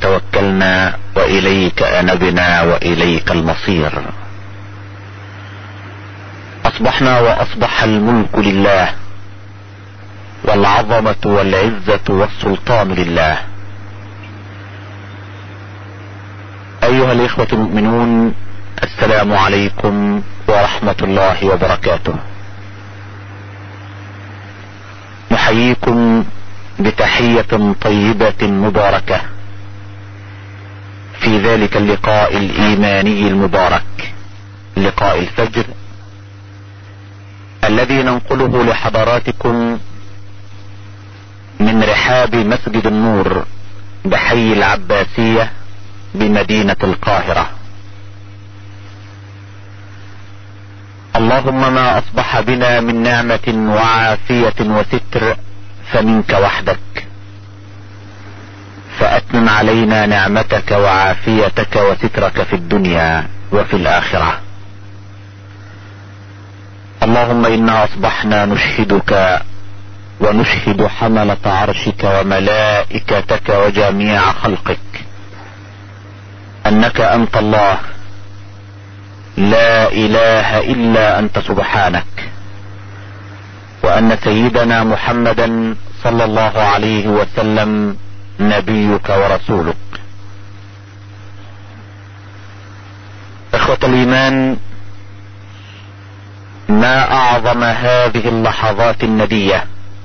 توكلنا وإليك أنبنا وإليك المصير. أصبحنا وأصبح الملك لله، والعظمة والعزة والسلطان لله. أيها الإخوة المؤمنون، السلام عليكم ورحمة الله وبركاته. نحييكم بتحية طيبة مباركة في ذلك اللقاء الإيماني المبارك، لقاء الفجر، الذي ننقله لحضراتكم من رحاب مسجد النور بحي العباسية بمدينة القاهرة. اللهم ما أصبح بنا من نعمة وعافية وستر فمنك وحدك، فأتمم علينا نعمتك وعافيتك وسترك في الدنيا وفي الآخرة. اللهم إنا أصبحنا نشهدك ونشهد حملة عرشك وملائكتك وجميع خلقك أنك أنت الله، لا إله إلا أنت سبحانك، وأن سيدنا محمدا صلى الله عليه وسلم نبيك ورسولك. إخوة الإيمان، ما أعظم هذه اللحظات الندية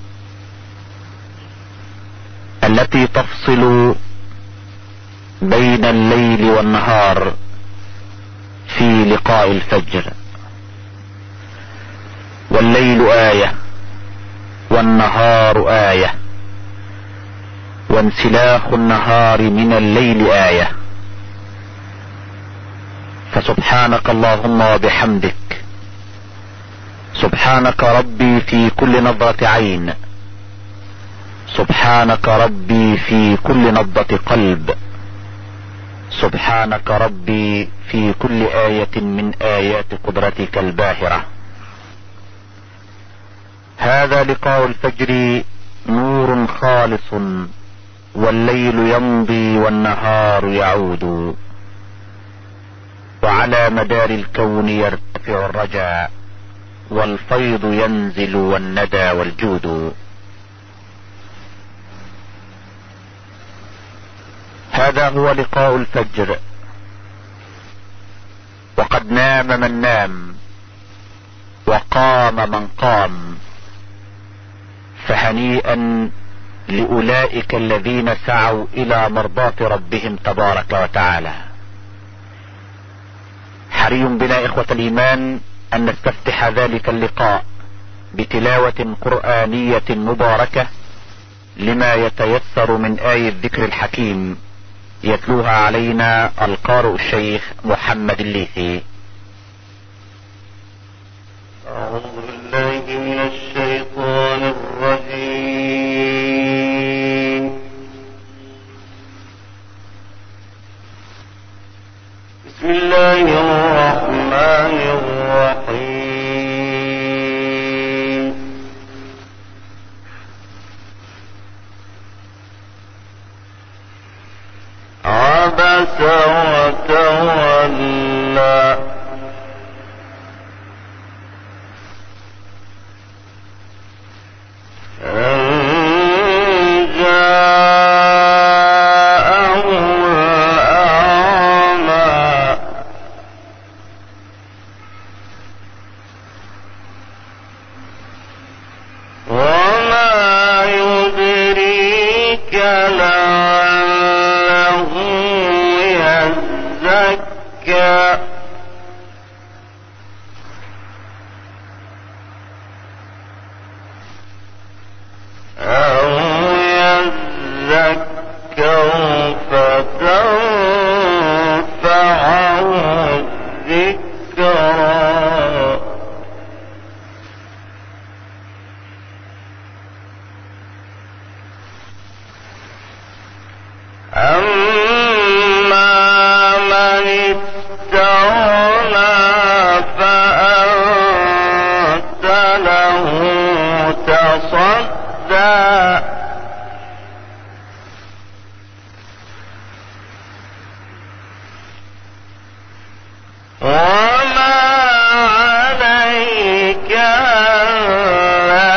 التي تفصل بين الليل والنهار في لقاء الفجر. والليل آية والنهار آية، وانسلاخ النهار من الليل آية. فسبحانك اللهم وبحمدك، سبحانك ربي في كل نظرة عين، سبحانك ربي في كل نبضة قلب، سبحانك ربي في كل آية من آيات قدرتك الباهرة. هذا لقاء الفجر نور خالص، والليل يمضي والنهار يعود، وعلى مدار الكون يرتفع الرجاء، والفيض ينزل والندى والجود. هذا هو لقاء الفجر، وقد نام من نام وقام من قام، فهنيئا لأولئك الذين سعوا إلى مرضاة ربهم تبارك وتعالى. حري بنا إخوة الإيمان أن نستفتح ذلك اللقاء بتلاوة قرآنية مباركة لما يتيسر من آية الذكر الحكيم، يتلوها علينا القارئ الشيخ محمد الليثي. أعوذ بالله من الشيطان الرجيم. بسم الله الرحمن الرحيم. عبس وتولى أن جاءه الأعمى وما يدريك لعله يزكى أو يذكر فتنفعه الذكرى. أما من استغنى فأنت له تصدى وما عليك ألا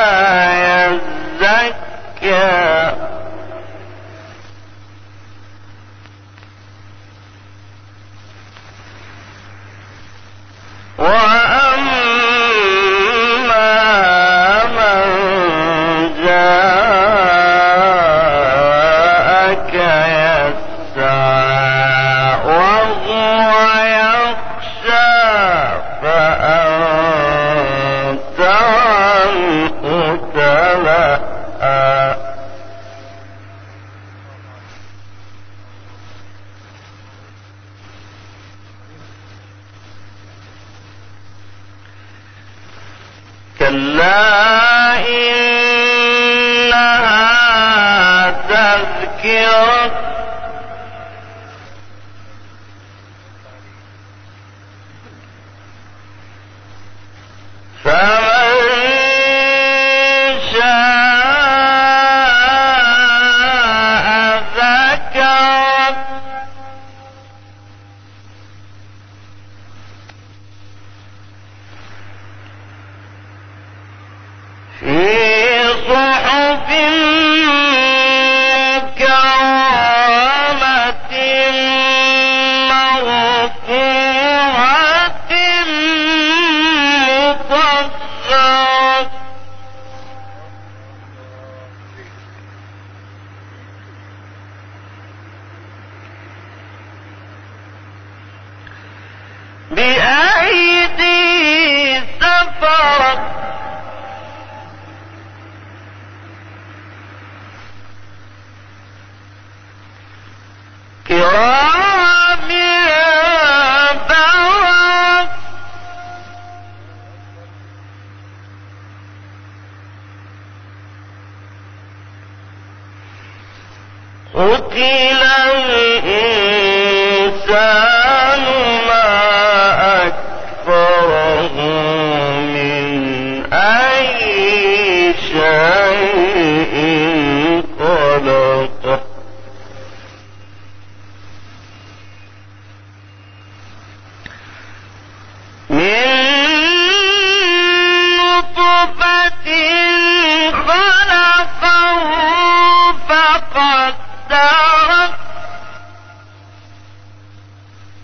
يزكى وأما من جاءك يسعى وهو يخشى فأنت عنه تلهى كلا إنها تذكرة فمن شاء ذكره في صحف مكرمة مرفوعة مطهرة بأيدي سفرة كرام بررة قتل الإنسان ما أكفره من أي شيء خلقه من نطفة خلقه فقدره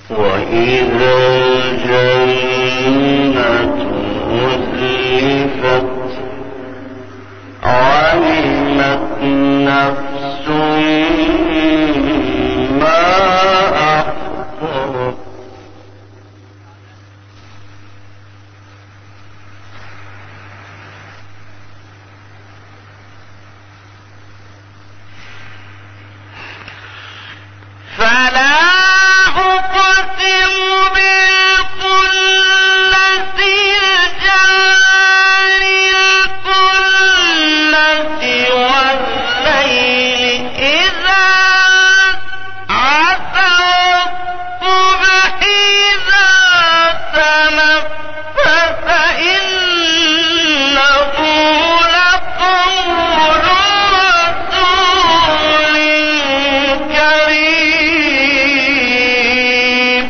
وإذا الجنة أزلفت علمت نفس ما أحضرت فلا أقسم بالخنس الجوار الكنس والليل إذا عسعس الصبح إذا تنفس إنه لقول رسول كريم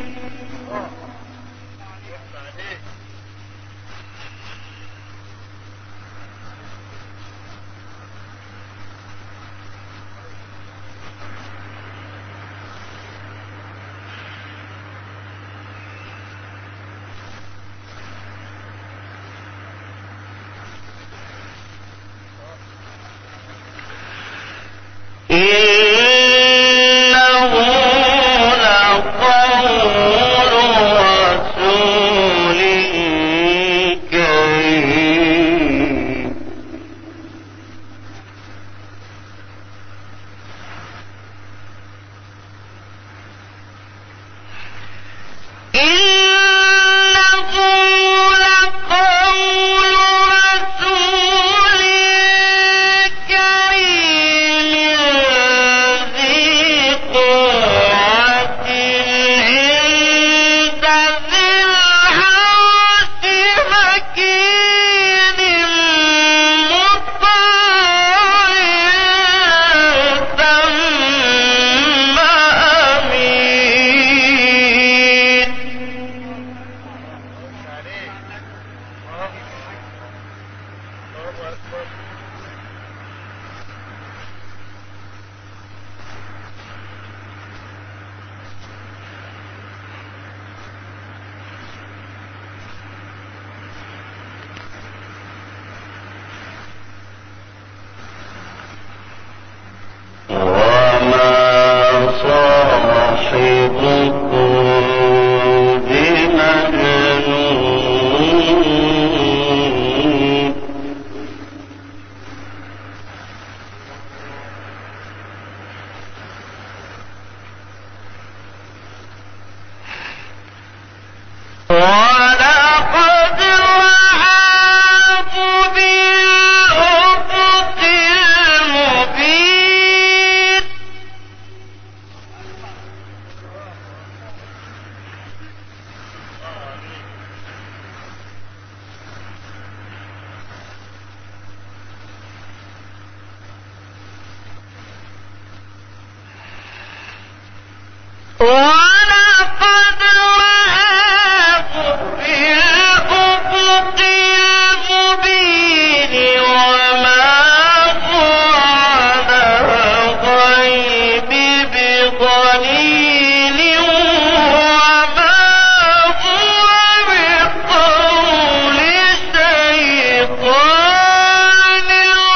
إنه لقول رسول كريم إنه لقول رسول كريم ذي قوة عند ذي العرش مكين مطاع ثم أمين وما صاحبكم بمجنون ولقد رآه بالأفق المبين ولقد رآه بالأفق المبين وما هو على الغيب بضنين وما هو بقول شيطان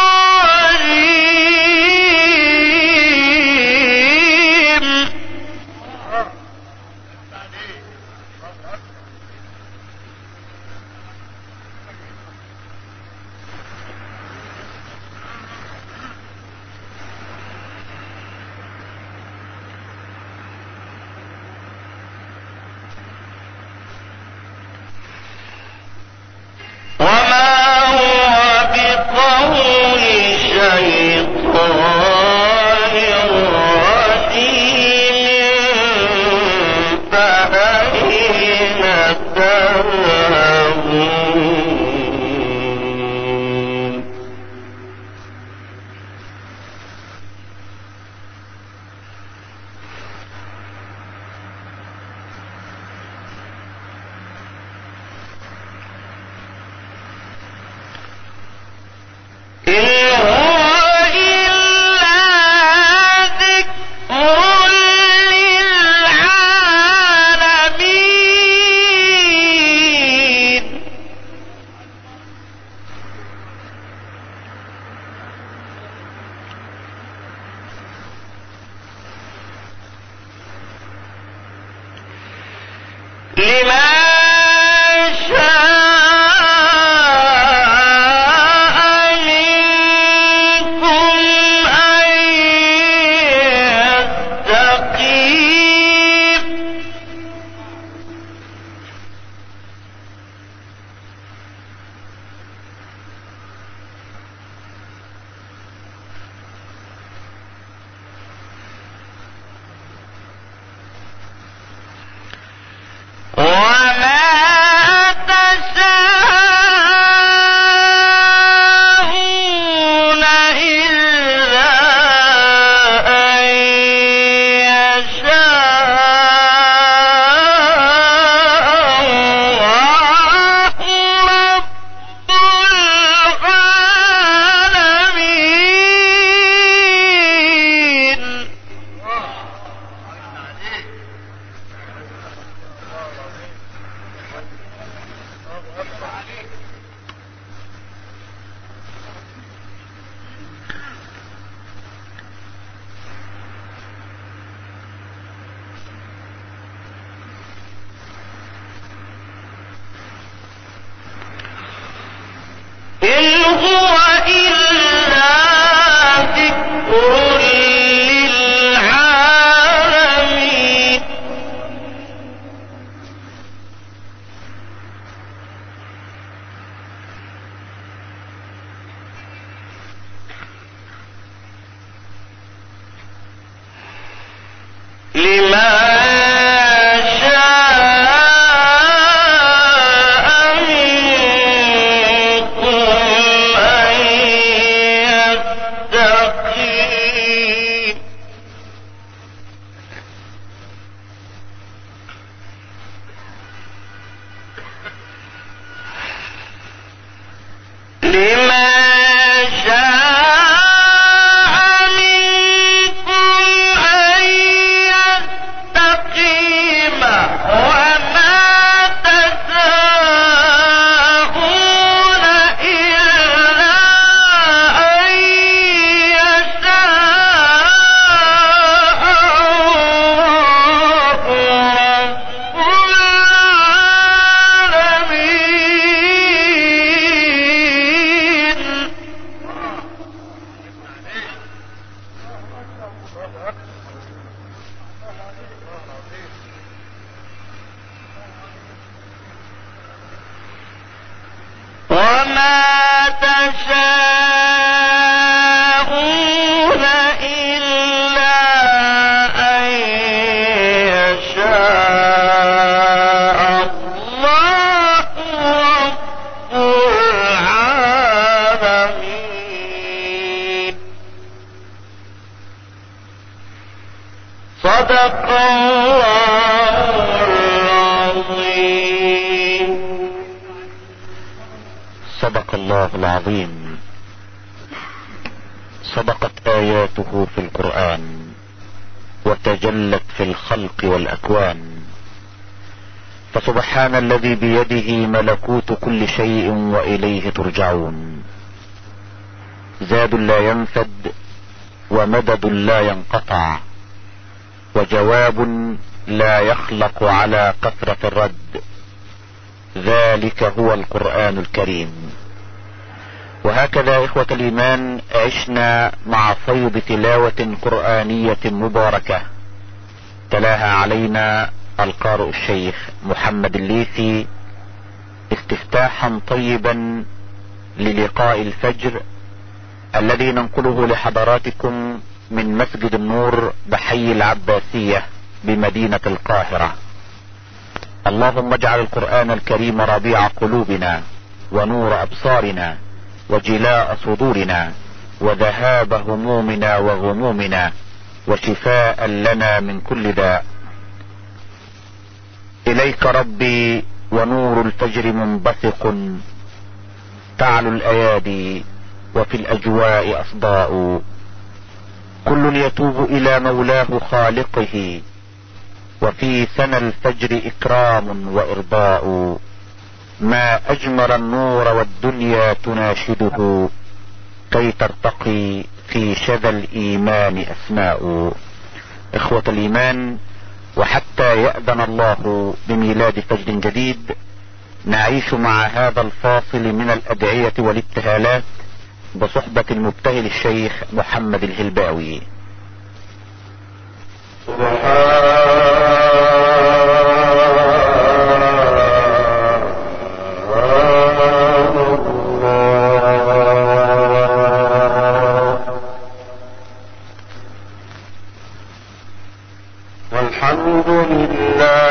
رجيم وما هو بقول شيطان رجيم فأين تذهبون إن هو إلا ذكر للعالمين الله العظيم. صدقت آياته في القرآن وتجلت في الخلق والأكوان. فسبحان الذي بيده ملكوت كل شيء وإليه ترجعون. زاد لا ينفد ومدد لا ينقطع وجواب لا يخلق على كثرة الرد. ذلك هو القرآن الكريم. وهكذا إخوة الإيمان عشنا مع فيض تلاوة قرآنية مباركة تلاها علينا القارئ الشيخ محمد الليثي استفتاحا طيبا للقاء الفجر الذي ننقله لحضراتكم من مسجد النور بحي العباسية بمدينة القاهرة. اللهم اجعل القرآن الكريم ربيع قلوبنا ونور أبصارنا وجلاء صدورنا وذهاب همومنا وغمومنا وشفاء لنا من كل داء. إليك ربي ونور الفجر منبثق تعلو الأيادي وفي الأجواء أصداء. كل يتوب إلى مولاه خالقه وفي سنى الفجر إكرام وإرضاء. ما أجمل النور والدنيا تناشده كي ترتقي في شذا الإيمان أسماء. إخوة الإيمان، وحتى يأذن الله بميلاد فجر جديد نعيش مع هذا الفاصل من الأدعية والابتهالات بصحبة المبتهل الشيخ محمد الهلباوي. والحمد لله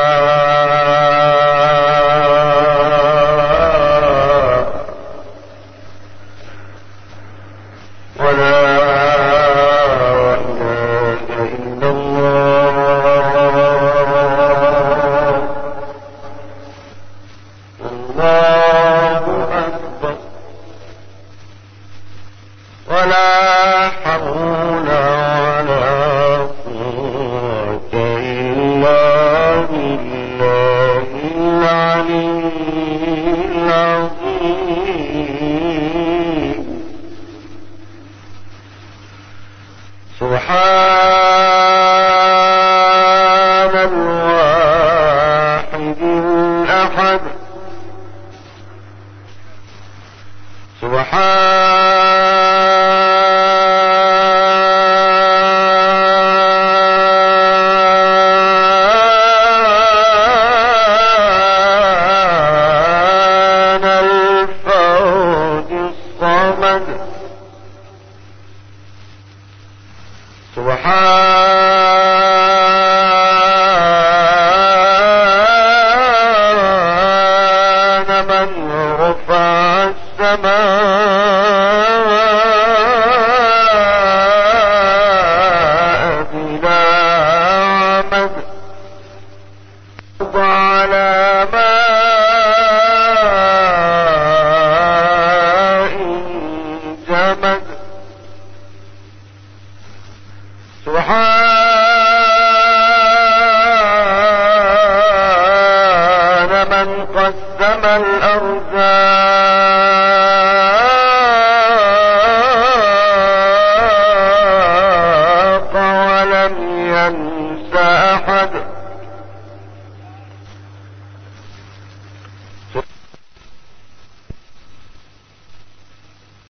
ولا إله إلا الله. الله أكبر. ولا حول ولا قوة إلا بالله العلي العظيم. سبحان الواحد الأحد. سبحان الفرد الصمد. سبحان من رفع السماء بلا عمد وعلى ماء جمد. سبحان من قسم الأرزاق